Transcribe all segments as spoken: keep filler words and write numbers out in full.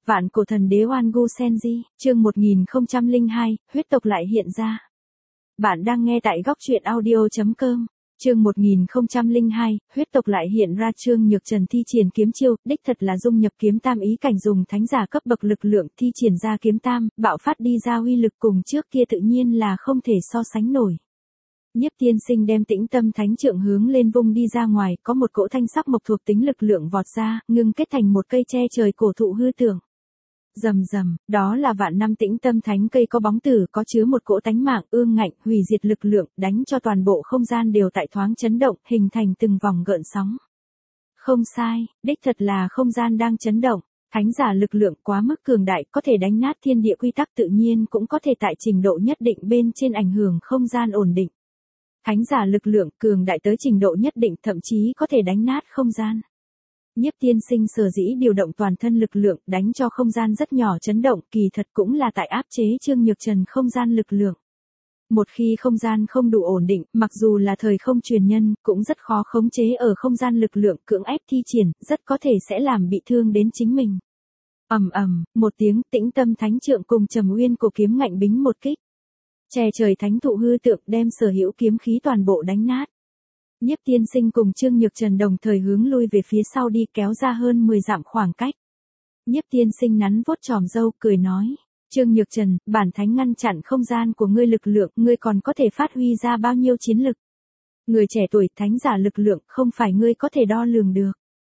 Vạn cổ thần đế Oan Gu Senji, chương một nghìn không trăm lẻ hai, huyết tộc lại hiện ra. Bạn đang nghe tại góc truyện audio chấm com. Chương một nghìn không trăm lẻ hai, huyết tộc lại hiện ra. Trương Nhược Trần thi triển kiếm chiêu, đích thật là dung nhập kiếm tam ý cảnh, dùng thánh giả cấp bậc lực lượng thi triển ra kiếm tam, bạo phát đi ra uy lực cùng trước kia tự nhiên là không thể so sánh nổi. Nhiếp Tiên Sinh đem Tĩnh Tâm Thánh Trượng hướng lên vung đi ra ngoài, có một cỗ thanh sắc mộc thuộc tính lực lượng vọt ra, ngưng kết thành một cây che trời cổ thụ hư tưởng. Rầm rầm, đó là vạn năm Tĩnh Tâm Thánh cây có bóng tử, có chứa một cỗ tánh mạng ương ngạnh, hủy diệt lực lượng, đánh cho toàn bộ không gian đều tại thoáng chấn động, hình thành từng vòng gợn sóng. Không sai, đích thật là không gian đang chấn động. Thánh giả lực lượng quá mức cường đại, có thể đánh nát thiên địa quy tắc, tự nhiên cũng có thể tại trình độ nhất định bên trên ảnh hưởng không gian ổn định. Thánh giả lực lượng cường đại tới trình độ nhất định, thậm chí có thể đánh nát không gian. Nhiếp Tiên Sinh sở dĩ điều động toàn thân lực lượng đánh cho không gian rất nhỏ chấn động, kỳ thật cũng là tại áp chế Trương Nhược Trần không gian lực lượng. Một khi không gian không đủ ổn định, mặc dù là thời không truyền nhân, cũng rất khó khống chế ở không gian lực lượng, cưỡng ép thi triển, rất có thể sẽ làm bị thương đến chính mình. Ầm ầm, một tiếng, Tĩnh Tâm Thánh Trượng cùng Trầm Uyên cổ kiếm ngạnh bính một kích. Che trời thánh thụ hư tượng đem sở hữu kiếm khí toàn bộ đánh nát. Nhiếp Tiên Sinh cùng Trương Nhược Trần đồng thời hướng lui về phía sau đi, kéo ra hơn mười dặm khoảng cách. Nhiếp Tiên Sinh nắn vuốt chòm râu, cười nói: Trương Nhược Trần, bản thánh ngăn chặn không gian của ngươi lực lượng, ngươi còn có thể phát huy ra bao nhiêu chiến lực? Người trẻ tuổi, thánh giả lực lượng, không phải ngươi có thể đo lường được.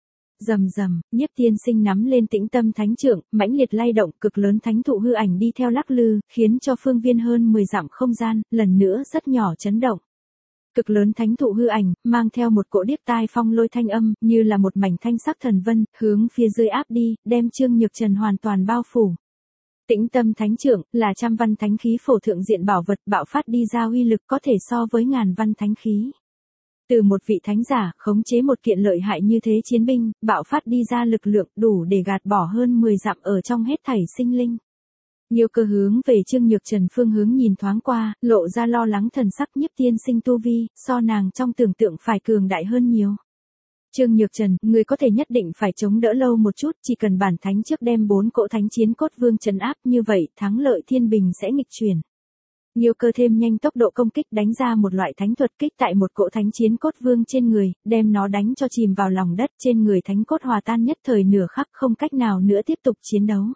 Rầm rầm, Nhiếp Tiên Sinh nắm lên Tĩnh Tâm Thánh Trượng, mãnh liệt lay động, cực lớn thánh thụ hư ảnh đi theo lắc lư, khiến cho phương viên hơn mười dặm không gian, lần nữa rất nhỏ chấn động. Cực lớn thánh thụ hư ảnh, mang theo một cỗ điếc tai phong lôi thanh âm, như là một mảnh thanh sắc thần vân, hướng phía dưới áp đi, đem Trương Nhược Trần hoàn toàn bao phủ. Tĩnh Tâm Thánh Trượng, là trăm văn thánh khí phổ thượng diện bảo vật, bạo phát đi ra uy lực có thể so với ngàn văn thánh khí. Từ một vị thánh giả, khống chế một kiện lợi hại như thế chiến binh, bạo phát đi ra lực lượng đủ để gạt bỏ hơn mười dặm ở trong hết thảy sinh linh. Nhiều cơ hướng về Trương Nhược Trần phương hướng nhìn thoáng qua, lộ ra lo lắng thần sắc. Nhiếp Tiên Sinh tu vi, so nàng trong tưởng tượng phải cường đại hơn nhiều. Trương Nhược Trần, người có thể nhất định phải chống đỡ lâu một chút, chỉ cần bản thánh trước đem bốn cỗ thánh chiến cốt vương trấn áp, như vậy thắng lợi thiên bình sẽ nghịch chuyển. Nhiều cơ thêm nhanh tốc độ công kích, đánh ra một loại thánh thuật kích tại một cỗ thánh chiến cốt vương trên người, đem nó đánh cho chìm vào lòng đất, trên người thánh cốt hòa tan nhất thời nửa khắc, không cách nào nữa tiếp tục chiến đấu.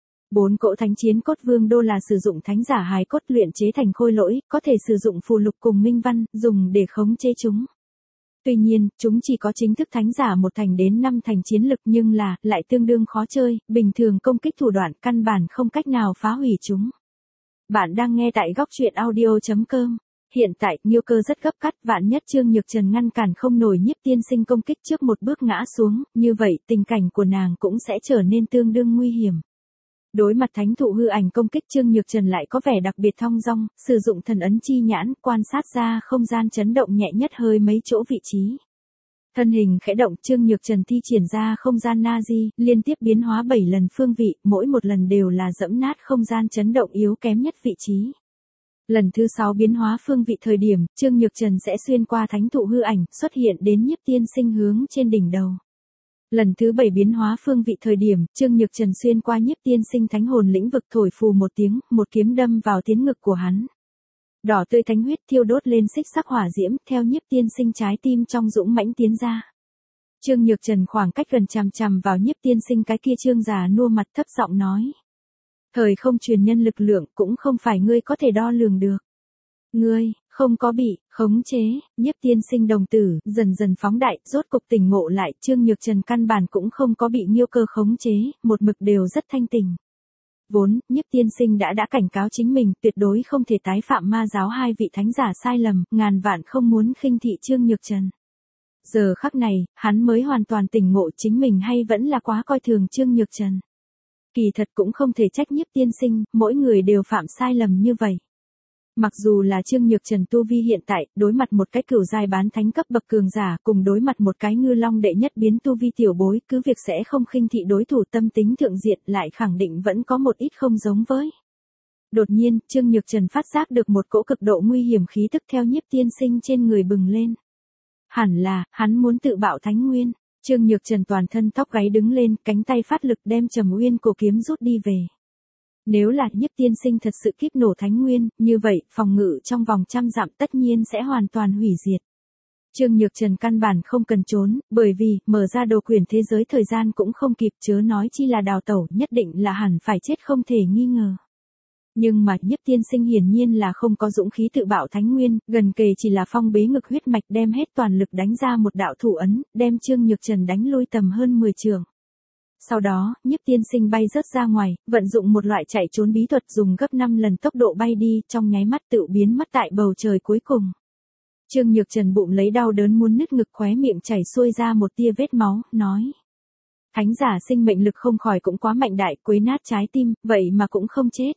Bốn cỗ thánh chiến cốt vương đô là sử dụng thánh giả hài cốt luyện chế thành khôi lỗi, có thể sử dụng phù lục cùng minh văn, dùng để khống chế chúng. Tuy nhiên, chúng chỉ có chính thức thánh giả một thành đến năm thành chiến lực, nhưng là, lại tương đương khó chơi, bình thường công kích thủ đoạn căn bản không cách nào phá hủy chúng. Bạn đang nghe tại góc truyện audio chấm com. Hiện tại, Nghiêu Cơ rất gấp cắt, vạn nhất Trương Nhược Trần ngăn cản không nổi Nhiếp Tiên Sinh công kích trước một bước ngã xuống, như vậy tình cảnh của nàng cũng sẽ trở nên tương đương nguy hiểm. Đối mặt thánh thụ hư ảnh công kích, Trương Nhược Trần lại có vẻ đặc biệt thong dong, sử dụng thần ấn chi nhãn, quan sát ra không gian chấn động nhẹ nhất hơi mấy chỗ vị trí. Thân hình khẽ động, Trương Nhược Trần thi triển ra không gian Nazi, liên tiếp biến hóa bảy lần phương vị, mỗi một lần đều là dẫm nát không gian chấn động yếu kém nhất vị trí. Lần thứ sáu biến hóa phương vị thời điểm, Trương Nhược Trần sẽ xuyên qua thánh thụ hư ảnh, xuất hiện đến Nhiếp Tiên Sinh hướng trên đỉnh đầu. Lần thứ bảy biến hóa phương vị thời điểm, Trương Nhược Trần xuyên qua Nhiếp Tiên Sinh thánh hồn lĩnh vực, thổi phù một tiếng, một kiếm đâm vào tiến ngực của hắn. Đỏ tươi thánh huyết thiêu đốt lên xích sắc hỏa diễm, theo Nhiếp Tiên Sinh trái tim trong dũng mãnh tiến ra. Trương Nhược Trần khoảng cách gần chằm chằm vào Nhiếp Tiên Sinh cái kia trương già nua mặt, thấp giọng nói: Thời không truyền nhân lực lượng cũng không phải ngươi có thể đo lường được. Ngươi không có bị khống chế. Nhiếp Tiên Sinh đồng tử dần dần phóng đại, rốt cục tỉnh ngộ lại, Trương Nhược Trần căn bản cũng không có bị Nghiêu Cơ khống chế, một mực đều rất thanh tình. Vốn, Nhiếp Tiên Sinh đã đã cảnh cáo chính mình, tuyệt đối không thể tái phạm ma giáo hai vị thánh giả sai lầm, ngàn vạn không muốn khinh thị Trương Nhược Trần. Giờ khắc này, hắn mới hoàn toàn tỉnh ngộ chính mình hay vẫn là quá coi thường Trương Nhược Trần. Kỳ thật cũng không thể trách Nhiếp Tiên Sinh, mỗi người đều phạm sai lầm như vậy. Mặc dù là Trương Nhược Trần tu vi hiện tại, đối mặt một cái cửu giai bán thánh cấp bậc cường giả, cùng đối mặt một cái ngư long đệ nhất biến tu vi tiểu bối, cứ việc sẽ không khinh thị đối thủ, tâm tính thượng diện lại khẳng định vẫn có một ít không giống với. Đột nhiên, Trương Nhược Trần phát giác được một cỗ cực độ nguy hiểm khí tức theo Nhiếp Tiên Sinh trên người bừng lên. Hẳn là, hắn muốn tự bạo thánh nguyên. Trương Nhược Trần toàn thân tóc gáy đứng lên, cánh tay phát lực đem Trầm Uyên cổ kiếm rút đi về. Nếu là Nhiếp tiên sinh thật sự kíp nổ Thánh Nguyên, như vậy, phòng ngự trong vòng trăm dặm tất nhiên sẽ hoàn toàn hủy diệt. Trương Nhược Trần căn bản không cần trốn, bởi vì, mở ra đồ quyển thế giới thời gian cũng không kịp, chớ nói chi là đào tẩu, nhất định là hẳn phải chết không thể nghi ngờ. Nhưng mà Nhiếp tiên sinh hiển nhiên là không có dũng khí tự bạo Thánh Nguyên, gần kề chỉ là phong bế ngực huyết mạch đem hết toàn lực đánh ra một đạo thủ ấn, đem Trương Nhược Trần đánh lui tầm hơn mười trượng. Sau đó, Nhiếp tiên sinh bay rớt ra ngoài, vận dụng một loại chạy trốn bí thuật dùng gấp năm lần tốc độ bay đi, trong nháy mắt tự biến mất tại bầu trời cuối cùng. Trương Nhược Trần bụng lấy đau đớn muốn nứt ngực, khóe miệng chảy xuôi ra một tia vết máu, nói. Thánh giả sinh mệnh lực không khỏi cũng quá mạnh đại, quấy nát trái tim, vậy mà cũng không chết.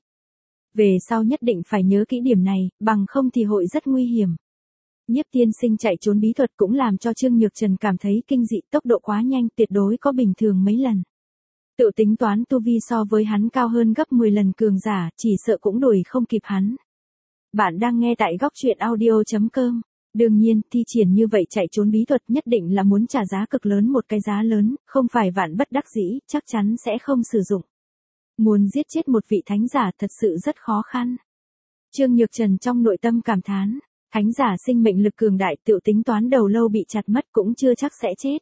Về sau nhất định phải nhớ kỹ điểm này, bằng không thì hội rất nguy hiểm. Nhiếp tiên sinh chạy trốn bí thuật cũng làm cho Trương Nhược Trần cảm thấy kinh dị, tốc độ quá nhanh, tuyệt đối có bình thường mấy lần. Tự tính toán tu vi so với hắn cao hơn gấp mười lần cường giả, chỉ sợ cũng đuổi không kịp hắn. Bạn đang nghe tại góc truyện audio chấm com. Đương nhiên, thi triển như vậy chạy trốn bí thuật nhất định là muốn trả giá cực lớn, một cái giá lớn, không phải vạn bất đắc dĩ, chắc chắn sẽ không sử dụng. Muốn giết chết một vị thánh giả thật sự rất khó khăn. Trương Nhược Trần trong nội tâm cảm thán, thánh giả sinh mệnh lực cường đại, tự tính toán đầu lâu bị chặt mất cũng chưa chắc sẽ chết.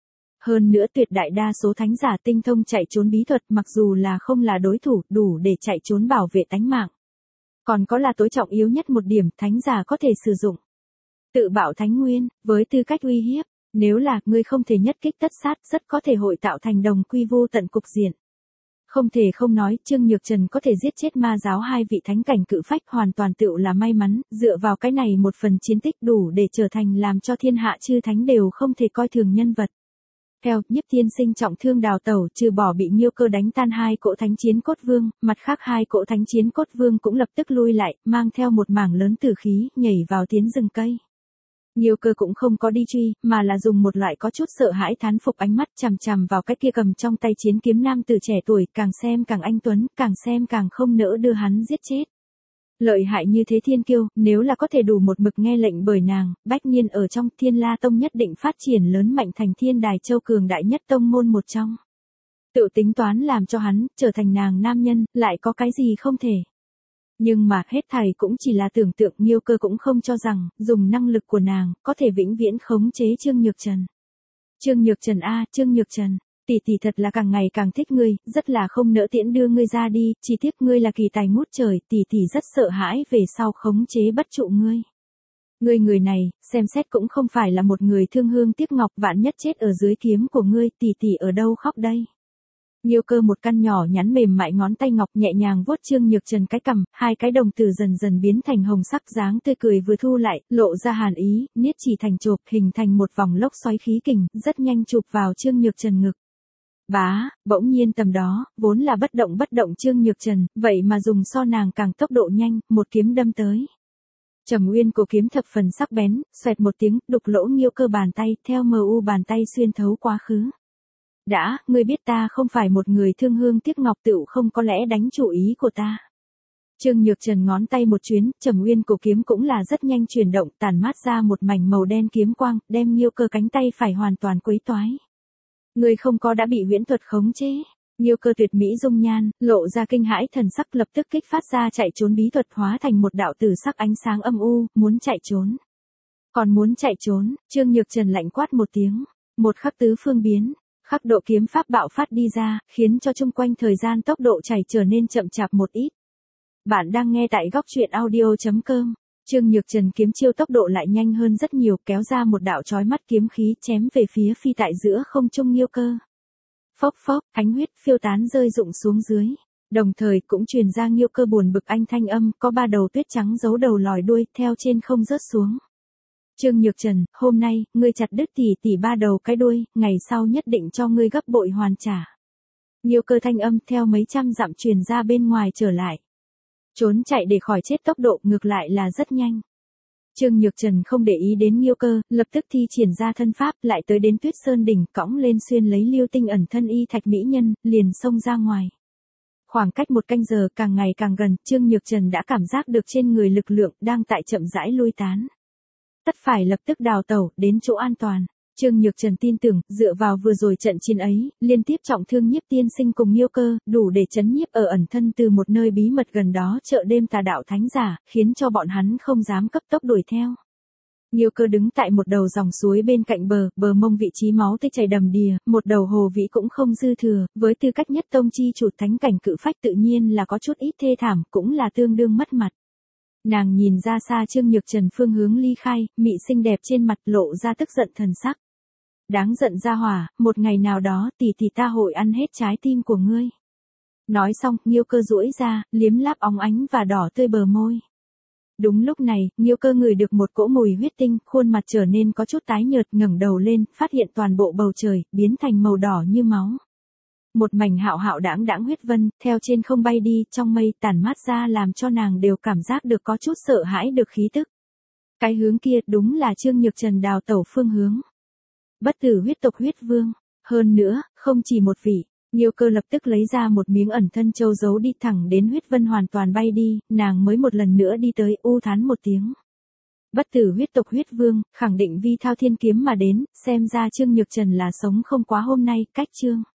Hơn nữa tuyệt đại đa số thánh giả tinh thông chạy trốn bí thuật, mặc dù là không là đối thủ, đủ để chạy trốn bảo vệ tánh mạng. Còn có là tối trọng yếu nhất một điểm, thánh giả có thể sử dụng tự bạo Thánh Nguyên, với tư cách uy hiếp, nếu là ngươi không thể nhất kích tất sát, rất có thể hội tạo thành đồng quy vô tận cục diện. Không thể không nói, Trương Nhược Trần có thể giết chết ma giáo hai vị thánh cảnh cự phách hoàn toàn tựu là may mắn, dựa vào cái này một phần chiến tích đủ để trở thành làm cho thiên hạ chư thánh đều không thể coi thường nhân vật. Theo, Nhiếp tiên sinh trọng thương đào tẩu, trừ bỏ bị Nghiêu Cơ đánh tan hai cỗ thánh chiến cốt vương, mặt khác hai cỗ thánh chiến cốt vương cũng lập tức lui lại, mang theo một mảng lớn tử khí, nhảy vào tiến rừng cây. Nghiêu Cơ cũng không có đi truy, mà là dùng một loại có chút sợ hãi thán phục ánh mắt chằm chằm vào cái kia cầm trong tay chiến kiếm nam tử trẻ tuổi, càng xem càng anh tuấn, càng xem càng không nỡ đưa hắn giết chết. Lợi hại như thế thiên kiêu, nếu là có thể đủ một mực nghe lệnh bởi nàng, bách nhiên ở trong Thiên La Tông nhất định phát triển lớn mạnh thành Thiên Đài Châu cường đại nhất tông môn một trong. Tự tính toán làm cho hắn trở thành nàng nam nhân, lại có cái gì không thể. Nhưng mà hết thảy cũng chỉ là tưởng tượng, Nghiêu Cơ cũng không cho rằng, dùng năng lực của nàng, có thể vĩnh viễn khống chế Trương Nhược Trần. Trương Nhược Trần a, Trương Nhược Trần, tỷ tỷ thật là càng ngày càng thích ngươi, rất là không nỡ tiễn đưa ngươi ra đi, chỉ tiếc ngươi là kỳ tài ngút trời, tỷ tỷ rất sợ hãi về sau khống chế bất trụ ngươi. Ngươi người này, xem xét cũng không phải là một người thương hương tiếc ngọc, vạn nhất chết ở dưới kiếm của ngươi, tỷ tỷ ở đâu khóc đây. Nghiêu Cơ một căn nhỏ nhắn mềm mại ngón tay ngọc nhẹ nhàng vuốt Trương Nhược Trần cái cằm, hai cái đồng tử dần dần biến thành hồng sắc, dáng tươi cười vừa thu lại, lộ ra hàn ý, niết chỉ thành chộp, hình thành một vòng lốc xoáy khí kình, rất nhanh chụp vào Trương Nhược Trần ngực. Bá, bỗng nhiên tầm đó, vốn là bất động bất động Trương Nhược Trần, vậy mà dùng so nàng càng tốc độ nhanh, một kiếm đâm tới. Trầm Uyên cổ kiếm thập phần sắc bén, xoẹt một tiếng, đục lỗ Nghiêu Cơ bàn tay, theo mờ u bàn tay xuyên thấu quá khứ. Đã, ngươi biết ta không phải một người thương hương tiếc ngọc, tựu không có lẽ đánh chủ ý của ta. Trương Nhược Trần ngón tay một chuyến, Trầm Uyên cổ kiếm cũng là rất nhanh chuyển động, tản mát ra một mảnh màu đen kiếm quang, đem Nghiêu Cơ cánh tay phải hoàn toàn quấy toái. Ngươi không có đã bị huyễn thuật khống chế. Nghiêu Cơ tuyệt mỹ dung nhan, lộ ra kinh hãi thần sắc, lập tức kích phát ra chạy trốn bí thuật, hóa thành một đạo tử sắc ánh sáng âm u, muốn chạy trốn. Còn muốn chạy trốn, Trương Nhược Trần lạnh quát một tiếng, một khắc tứ phương biến. Khắc độ kiếm pháp bạo phát đi ra, khiến cho chung quanh thời gian tốc độ chảy trở nên chậm chạp một ít. Bạn đang nghe tại góc truyện audio chấm com. Trương Nhược Trần kiếm chiêu tốc độ lại nhanh hơn rất nhiều, kéo ra một đạo chói mắt kiếm khí chém về phía phi tại giữa không trung Nghiêu Cơ. Phốc phốc, ánh huyết phiêu tán rơi rụng xuống dưới. Đồng thời cũng truyền ra Nghiêu Cơ buồn bực anh thanh âm, có ba đầu tuyết trắng giấu đầu lòi đuôi, theo trên không rớt xuống. Trương Nhược Trần, hôm nay, ngươi chặt đứt tỷ tỷ ba đầu cái đuôi, ngày sau nhất định cho ngươi gấp bội hoàn trả. Nghiêu Cơ thanh âm theo mấy trăm dặm truyền ra bên ngoài trở lại. Trốn chạy để khỏi chết tốc độ ngược lại là rất nhanh. Trương Nhược Trần không để ý đến Nghiêu Cơ, lập tức thi triển ra thân pháp, lại tới đến Tuyết Sơn đỉnh, cõng lên xuyên lấy Liêu Tinh ẩn thân y thạch mỹ nhân, liền xông ra ngoài. Khoảng cách một canh giờ càng ngày càng gần, Trương Nhược Trần đã cảm giác được trên người lực lượng đang tại chậm rãi lui tán. Tất phải lập tức đào tẩu, đến chỗ an toàn. Trương Nhược Trần tin tưởng, dựa vào vừa rồi trận chiến ấy, liên tiếp trọng thương Nhiếp tiên sinh cùng Nghiêu Cơ, đủ để chấn nhiếp ở ẩn thân từ một nơi bí mật gần đó chợ đêm tà đạo thánh giả, khiến cho bọn hắn không dám cấp tốc đuổi theo. Nghiêu Cơ đứng tại một đầu dòng suối bên cạnh bờ, bờ mông vị trí máu tươi chảy đầm đìa, một đầu hồ vĩ cũng không dư thừa, với tư cách nhất tông chi chủ thánh cảnh cự phách tự nhiên là có chút ít thê thảm, cũng là tương đương mất mặt. Nàng nhìn ra xa Trương Nhược Trần phương hướng ly khai, mị xinh đẹp trên mặt lộ ra tức giận thần sắc. Đáng giận ra hỏa, một ngày nào đó tỷ tỷ ta hội ăn hết trái tim của ngươi. Nói xong, Nghiêu Cơ duỗi ra, liếm láp óng ánh và đỏ tươi bờ môi. Đúng lúc này, Nghiêu Cơ ngửi được một cỗ mùi huyết tinh, khuôn mặt trở nên có chút tái nhợt, ngẩng đầu lên, phát hiện toàn bộ bầu trời biến thành màu đỏ như máu. Một mảnh hạo hạo đãng đãng huyết vân, theo trên không bay đi, trong mây tản mát ra làm cho nàng đều cảm giác được có chút sợ hãi được khí tức. Cái hướng kia đúng là Trương Nhược Trần đào tẩu phương hướng. Bất tử huyết tộc huyết vương, hơn nữa, không chỉ một vị. Nghiêu Cơ lập tức lấy ra một miếng ẩn thân châu giấu đi thẳng đến huyết vân hoàn toàn bay đi, nàng mới một lần nữa đi tới, u thán một tiếng. Bất tử huyết tộc huyết vương, khẳng định vi thao thiên kiếm mà đến, xem ra Trương Nhược Trần là sống không quá hôm nay, cách chương.